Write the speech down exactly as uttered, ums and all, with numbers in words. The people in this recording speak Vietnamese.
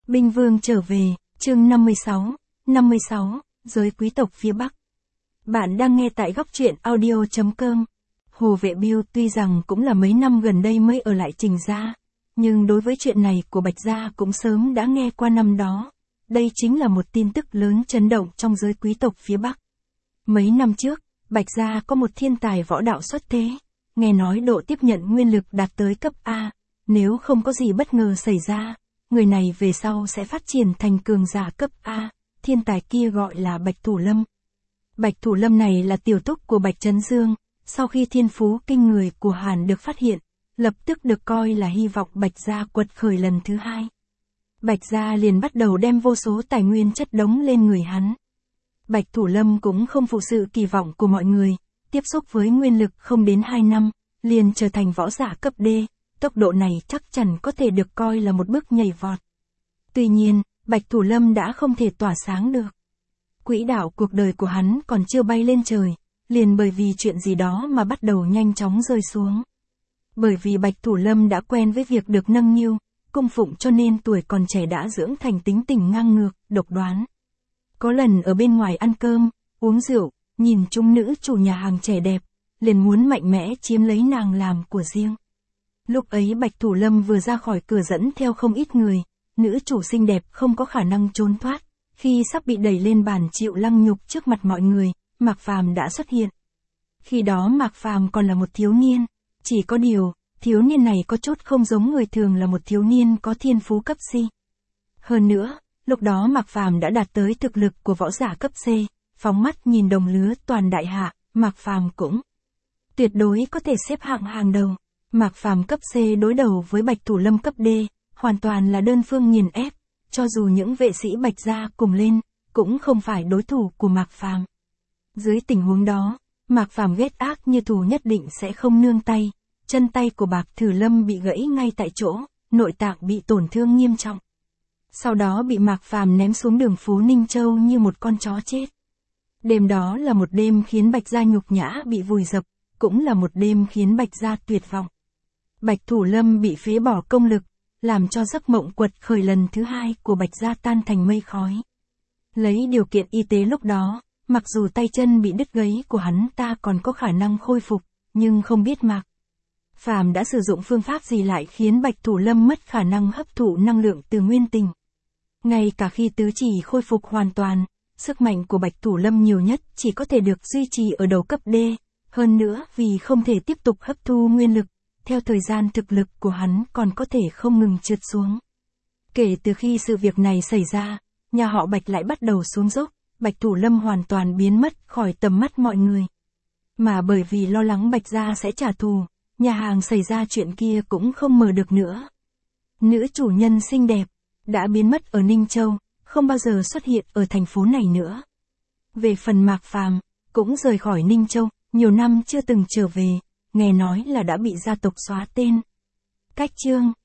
Binh Vương trở về, chương năm mươi sáu, năm mươi sáu, giới quý tộc phía Bắc. Bạn đang nghe tại góc truyện audio chấm com. Hồ Vệ Biêu tuy rằng cũng là mấy năm gần đây mới ở lại Trình gia, nhưng đối với chuyện này của Bạch gia cũng sớm đã nghe qua năm đó. Đây chính là một tin tức lớn chấn động trong giới quý tộc phía Bắc. Mấy năm trước, Bạch gia có một thiên tài võ đạo xuất thế, nghe nói độ tiếp nhận nguyên lực đạt tới cấp A, nếu không có gì bất ngờ xảy ra, người này về sau sẽ phát triển thành cường giả cấp A, thiên tài kia gọi là Bạch Thủ Lâm. Bạch Thủ Lâm này là tiểu túc của Bạch Trấn Dương, sau khi thiên phú kinh người của Hàn được phát hiện, lập tức được coi là hy vọng Bạch gia quật khởi lần thứ hai. Bạch gia liền bắt đầu đem vô số tài nguyên chất đống lên người hắn. Bạch Thủ Lâm cũng không phụ sự kỳ vọng của mọi người, tiếp xúc với nguyên lực không đến hai năm, liền trở thành võ giả cấp D, tốc độ này chắc chắn có thể được coi là một bước nhảy vọt. Tuy nhiên, Bạch Thủ Lâm đã không thể tỏa sáng được. Quỹ đạo cuộc đời của hắn còn chưa bay lên trời, liền bởi vì chuyện gì đó mà bắt đầu nhanh chóng rơi xuống. Bởi vì Bạch Thủ Lâm đã quen với việc được nâng niu, cung phụng cho nên tuổi còn trẻ đã dưỡng thành tính tình ngang ngược, độc đoán. Có lần ở bên ngoài ăn cơm, uống rượu, nhìn chúng nữ chủ nhà hàng trẻ đẹp, liền muốn mạnh mẽ chiếm lấy nàng làm của riêng. Lúc ấy Bạch Thủ Lâm vừa ra khỏi cửa dẫn theo không ít người, nữ chủ xinh đẹp không có khả năng trốn thoát, khi sắp bị đẩy lên bàn chịu lăng nhục trước mặt mọi người, Mạc Phàm đã xuất hiện. Khi đó Mạc Phàm còn là một thiếu niên, chỉ có điều, thiếu niên này có chút không giống người thường là một thiếu niên có thiên phú cấp C. Hơn nữa, lúc đó Mạc Phàm đã đạt tới thực lực của võ giả cấp C, phóng mắt nhìn đồng lứa toàn đại hạ, Mạc Phàm cũng tuyệt đối có thể xếp hạng hàng đầu. Mạc Phàm cấp C đối đầu với Bạch Thủ Lâm cấp D, hoàn toàn là đơn phương nghiền ép, cho dù những vệ sĩ Bạch gia cùng lên, cũng không phải đối thủ của Mạc Phàm. Dưới tình huống đó, Mạc Phàm ghét ác như thù nhất định sẽ không nương tay, chân tay của Bạch Thủ Lâm bị gãy ngay tại chỗ, nội tạng bị tổn thương nghiêm trọng. Sau đó bị Mạc Phàm ném xuống đường phố Ninh Châu như một con chó chết. Đêm đó là một đêm khiến Bạch gia nhục nhã bị vùi dập, cũng là một đêm khiến Bạch gia tuyệt vọng. Bạch Thủ Lâm bị phế bỏ công lực, làm cho giấc mộng quật khởi lần thứ hai của Bạch gia tan thành mây khói. Lấy điều kiện y tế lúc đó, mặc dù tay chân bị đứt gãy của hắn ta còn có khả năng khôi phục, nhưng không biết Mạc Phàm đã sử dụng phương pháp gì lại khiến Bạch Thủ Lâm mất khả năng hấp thụ năng lượng từ nguyên tình. Ngay cả khi tứ chỉ khôi phục hoàn toàn, sức mạnh của Bạch Thủ Lâm nhiều nhất chỉ có thể được duy trì ở đầu cấp D, hơn nữa vì không thể tiếp tục hấp thu nguyên lực, theo thời gian thực lực của hắn còn có thể không ngừng trượt xuống. Kể từ khi sự việc này xảy ra, nhà họ Bạch lại bắt đầu xuống dốc, Bạch Thủ Lâm hoàn toàn biến mất khỏi tầm mắt mọi người. Mà bởi vì lo lắng Bạch gia sẽ trả thù, nhà hàng xảy ra chuyện kia cũng không mở được nữa. Nữ chủ nhân xinh đẹp, đã biến mất ở Ninh Châu, không bao giờ xuất hiện ở thành phố này nữa. Về phần Mạc Phàm, cũng rời khỏi Ninh Châu, nhiều năm chưa từng trở về, nghe nói là đã bị gia tộc xóa tên. Cách chương